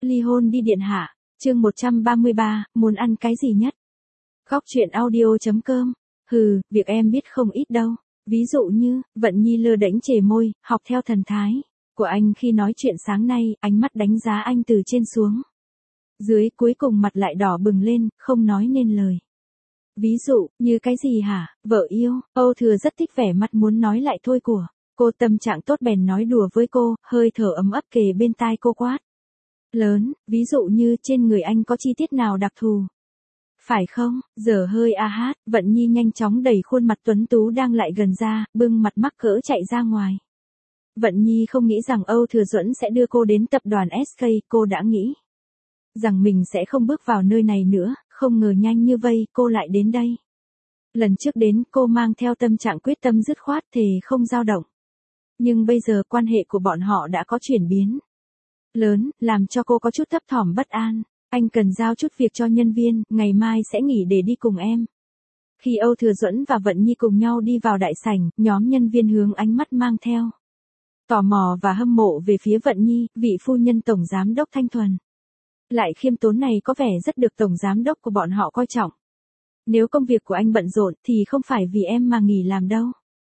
Ly hôn đi điện hạ. Chương 133, muốn ăn cái gì nhất? Góc truyện audio.com. Việc em biết không ít đâu. Ví dụ như, Vận Nhi lơ đễnh chề môi, học theo thần thái của anh khi nói chuyện sáng nay, ánh mắt đánh giá anh từ trên xuống. Dưới cuối cùng mặt lại đỏ bừng lên, không nói nên lời. Ví dụ, như cái gì hả, vợ yêu? Âu Thừa rất thích vẻ mặt muốn nói lại thôi của cô, tâm trạng tốt bèn nói đùa với cô, hơi thở ấm ấp kề bên tai cô quát. Lớn, ví dụ như trên người anh có chi tiết nào đặc thù? Phải không? Giờ hơi Vận Nhi nhanh chóng đẩy khuôn mặt tuấn tú đang lại gần ra, bưng mặt mắc cỡ chạy ra ngoài. Vận Nhi không nghĩ rằng Âu Thừa Duẫn sẽ đưa cô đến tập đoàn SK, cô đã nghĩ rằng mình sẽ không bước vào nơi này nữa, không ngờ nhanh như vây cô lại đến đây. Lần trước đến cô mang theo tâm trạng quyết tâm dứt khoát thề không dao động. Nhưng bây giờ quan hệ của bọn họ đã có chuyển biến lớn, làm cho cô có chút thấp thỏm bất an. Anh cần giao chút việc cho nhân viên, ngày mai sẽ nghỉ để đi cùng em. Khi Âu Thừa Duẫn và Vận Nhi cùng nhau đi vào đại sảnh, nhóm nhân viên hướng ánh mắt mang theo tò mò và hâm mộ về phía Vận Nhi, vị phu nhân tổng giám đốc thanh thuần. Lại khiêm tốn này có vẻ rất được tổng giám đốc của bọn họ coi trọng. Nếu công việc của anh bận rộn thì không phải vì em mà nghỉ làm đâu.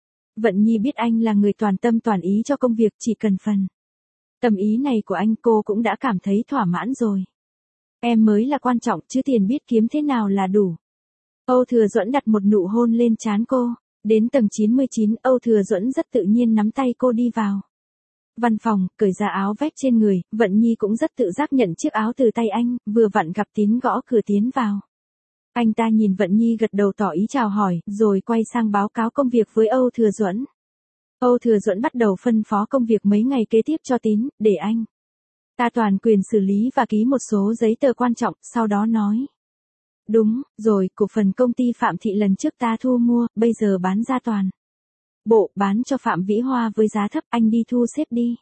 Vận Nhi biết anh là người toàn tâm toàn ý cho công việc, chỉ cần phần tâm ý này của anh cô cũng đã cảm thấy thỏa mãn rồi. Em mới là quan trọng chứ tiền biết kiếm thế nào là đủ. Âu Thừa Duẫn đặt một nụ hôn lên trán cô. Đến tầng 99, Âu Thừa Duẫn rất tự nhiên nắm tay cô đi vào văn phòng, cởi ra áo vest trên người. Vận Nhi cũng rất tự giác nhận chiếc áo từ tay anh, vừa vặn gặp Tín gõ cửa tiến vào. Anh ta nhìn Vận Nhi gật đầu tỏ ý chào hỏi, rồi quay sang báo cáo công việc với Âu Thừa Duẫn. Âu Thừa Duẫn bắt đầu phân phó công việc mấy ngày kế tiếp cho Tín, để anh ta toàn quyền xử lý và ký một số giấy tờ quan trọng, sau đó nói. Đúng, rồi, cổ phần công ty Phạm Thị lần trước ta thu mua, bây giờ bán ra toàn bộ, bán cho Phạm Vĩ Hoa với giá thấp, anh đi thu xếp đi.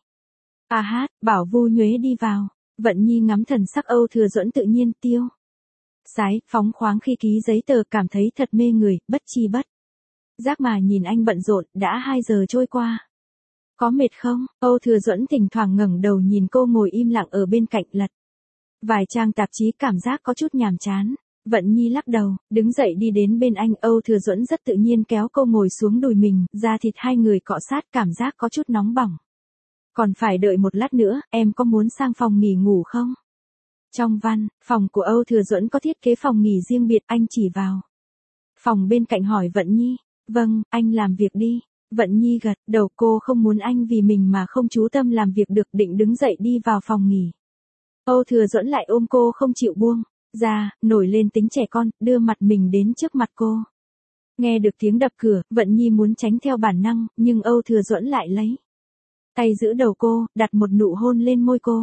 Bảo Vu Nhuế đi vào. Vận Nhi ngắm thần sắc Âu Thừa Duẫn tự nhiên tiêu sái, phóng khoáng khi ký giấy tờ, cảm thấy thật mê người, bất chi bất giác mà nhìn anh bận rộn. Đã 2 giờ trôi qua. Có mệt không? Âu Thừa Duẫn thỉnh thoảng ngẩng đầu nhìn cô ngồi im lặng ở bên cạnh lật vài trang tạp chí, cảm giác có chút nhàm chán. Vận Nhi lắc đầu, đứng dậy đi đến bên anh. Âu Thừa Duẫn rất tự nhiên kéo cô ngồi xuống đùi mình, da thịt hai người cọ sát, cảm giác có chút nóng bỏng. Còn phải đợi một lát nữa, em có muốn sang phòng nghỉ ngủ không? Trong văn phòng của Âu Thừa Duẫn có thiết kế phòng nghỉ riêng biệt, anh chỉ vào phòng bên cạnh hỏi Vận Nhi. Vâng, anh làm việc đi. Vận Nhi gật đầu, cô không muốn anh vì mình mà không chú tâm làm việc được, định đứng dậy đi vào phòng nghỉ. Âu Thừa Duẫn lại ôm cô không chịu buông ra, nổi lên tính trẻ con, đưa mặt mình đến trước mặt cô. Nghe được tiếng đập cửa, Vận Nhi muốn tránh theo bản năng, nhưng Âu Thừa Duẫn lại lấy tay giữ đầu cô, đặt một nụ hôn lên môi cô.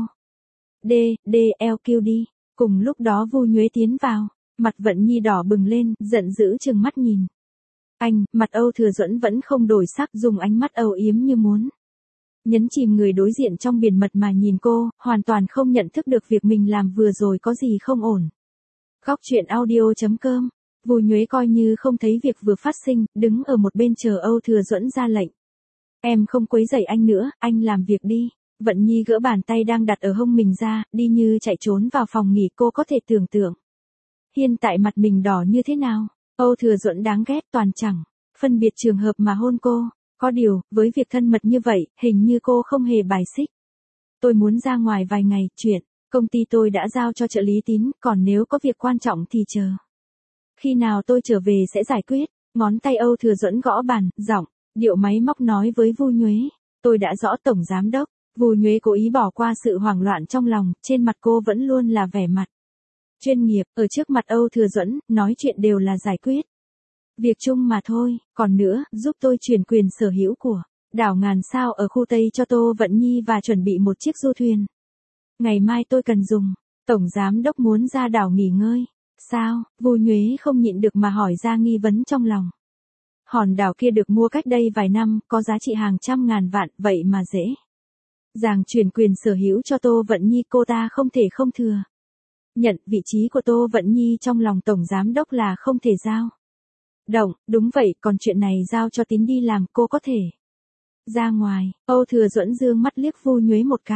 LQ đi. Cùng lúc đó Vu Nhuế tiến vào. Mặt Vận Nhi đỏ bừng lên, giận dữ trừng mắt nhìn anh. Mặt Âu Thừa Duẫn vẫn không đổi sắc, dùng ánh mắt âu yếm như muốn nhấn chìm người đối diện trong biển mật mà nhìn cô, hoàn toàn không nhận thức được việc mình làm vừa rồi có gì không ổn. Góc truyện audio.com. Vu Nhuế coi như không thấy việc vừa phát sinh, đứng ở một bên chờ Âu Thừa Duẫn ra lệnh. Em không quấy rầy anh nữa, anh làm việc đi. Vận Nhi gỡ bàn tay đang đặt ở hông mình ra, đi như chạy trốn vào phòng nghỉ. Cô có thể tưởng tượng hiện tại mặt mình đỏ như thế nào. Âu Thừa Duẫn đáng ghét, toàn chẳng phân biệt trường hợp mà hôn cô. Có điều, với việc thân mật như vậy, hình như cô không hề bài xích. Tôi muốn ra ngoài vài ngày, chuyện công ty tôi đã giao cho trợ lý Tín, còn nếu có việc quan trọng thì chờ khi nào tôi trở về sẽ giải quyết. Ngón tay Âu Thừa Duẫn gõ bàn, giọng điệu máy móc nói với Vu Nhuế. Tôi đã rõ tổng giám đốc. Vu Nhuế cố ý bỏ qua sự hoảng loạn trong lòng, trên mặt cô vẫn luôn là vẻ mặt chuyên nghiệp. Ở trước mặt Âu Thừa Duẫn, nói chuyện đều là giải quyết việc chung mà thôi. Còn nữa, giúp tôi chuyển quyền sở hữu của đảo Ngàn Sao ở khu Tây cho Tô Vận Nhi và chuẩn bị một chiếc du thuyền. Ngày mai tôi cần dùng. Tổng giám đốc muốn ra đảo nghỉ ngơi. Sao? Vu Nhuế không nhịn được mà hỏi ra nghi vấn trong lòng. Hòn đảo kia được mua cách đây vài năm, có giá trị hàng trăm ngàn vạn, vậy mà dễ dàng chuyển quyền sở hữu cho Tô Vận Nhi, cô ta không thể không thừa nhận vị trí của Tô Vận Nhi trong lòng tổng giám đốc là không thể giao động. Đúng vậy, còn chuyện này giao cho Tín đi làm, cô có thể ra ngoài. Âu Thừa Duẫn dương mắt liếc Vu Nhuế một cái.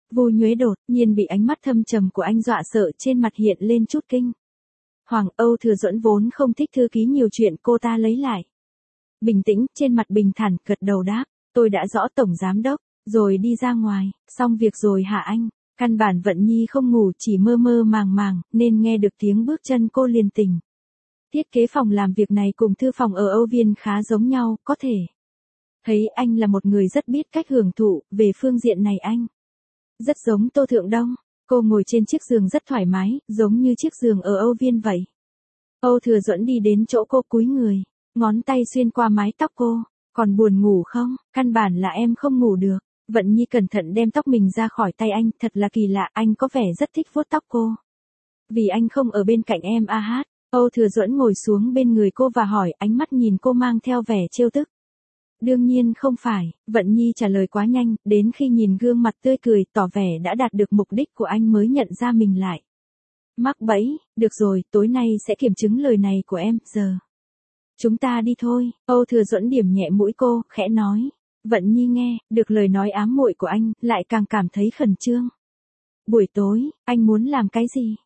Vu Nhuế đột nhiên bị ánh mắt thâm trầm của anh dọa sợ, trên mặt hiện lên chút kinh hoàng. Âu Thừa Duẫn vốn không thích thư ký nhiều chuyện, cô ta lấy lại bình tĩnh, trên mặt bình thản, gật đầu đáp, tôi đã rõ tổng giám đốc, rồi đi ra ngoài. Xong việc rồi hả anh? Căn bản Vận Nhi không ngủ, chỉ mơ mơ màng màng, nên nghe được tiếng bước chân cô liền tỉnh. Thiết kế phòng làm việc này cùng thư phòng ở Âu Viên khá giống nhau, có thể thấy anh là một người rất biết cách hưởng thụ, về phương diện này anh rất giống Tô Thượng Đông. Cô ngồi trên chiếc giường rất thoải mái, giống như chiếc giường ở Âu Viên vậy. Âu Thừa Duẫn đi đến chỗ cô, cúi người, ngón tay xuyên qua mái tóc cô. Còn buồn ngủ không? Căn bản là em không ngủ được. Vận Nhi cẩn thận đem tóc mình ra khỏi tay anh, thật là kỳ lạ, anh có vẻ rất thích vuốt tóc cô. Vì anh không ở bên cạnh em a hát. Âu Thừa Duẫn ngồi xuống bên người cô và hỏi, ánh mắt nhìn cô mang theo vẻ trêu tức. Đương nhiên không phải, Vận Nhi trả lời quá nhanh, đến khi nhìn gương mặt tươi cười, tỏ vẻ đã đạt được mục đích của anh mới nhận ra mình lại mắc bẫy. Được rồi, tối nay sẽ kiểm chứng lời này của em, giờ chúng ta đi thôi. Âu Thừa Duẫn điểm nhẹ mũi cô, khẽ nói. Vận Nhi nghe được lời nói ám muội của anh, lại càng cảm thấy khẩn trương. Buổi tối, anh muốn làm cái gì?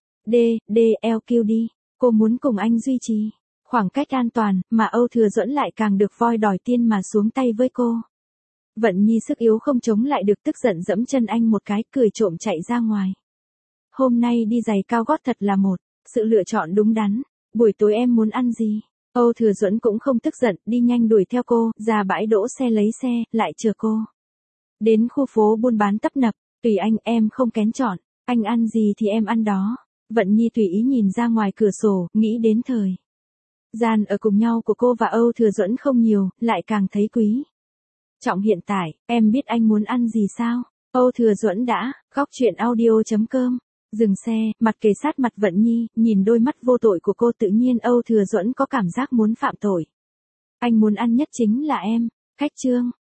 DLQ đi. Cô muốn cùng anh duy trì khoảng cách an toàn, mà Âu Thừa Duẫn lại càng được voi đòi tiên mà xuống tay với cô. Vận Nhi sức yếu không chống lại được, tức giận giẫm chân anh một cái, cười trộm chạy ra ngoài. Hôm nay đi giày cao gót thật là một sự lựa chọn đúng đắn. Buổi tối em muốn ăn gì? Âu Thừa Duẫn cũng không tức giận, đi nhanh đuổi theo cô, ra bãi đỗ xe lấy xe, lại chờ cô. Đến khu phố buôn bán tấp nập, tùy anh, em không kén chọn, anh ăn gì thì em ăn đó. Vận Nhi tùy ý nhìn ra ngoài cửa sổ, nghĩ đến thời gian ở cùng nhau của cô và Âu Thừa Duẫn không nhiều, lại càng thấy quý trọng hiện tại. Em biết anh muốn ăn gì sao? Âu Thừa Duẫn đã, góc truyện audio.com. Dừng xe, mặt kề sát mặt Vận Nhi, nhìn đôi mắt vô tội của cô, tự nhiên Âu Thừa Duẫn có cảm giác muốn phạm tội. Anh muốn ăn nhất chính là em. Khách trương.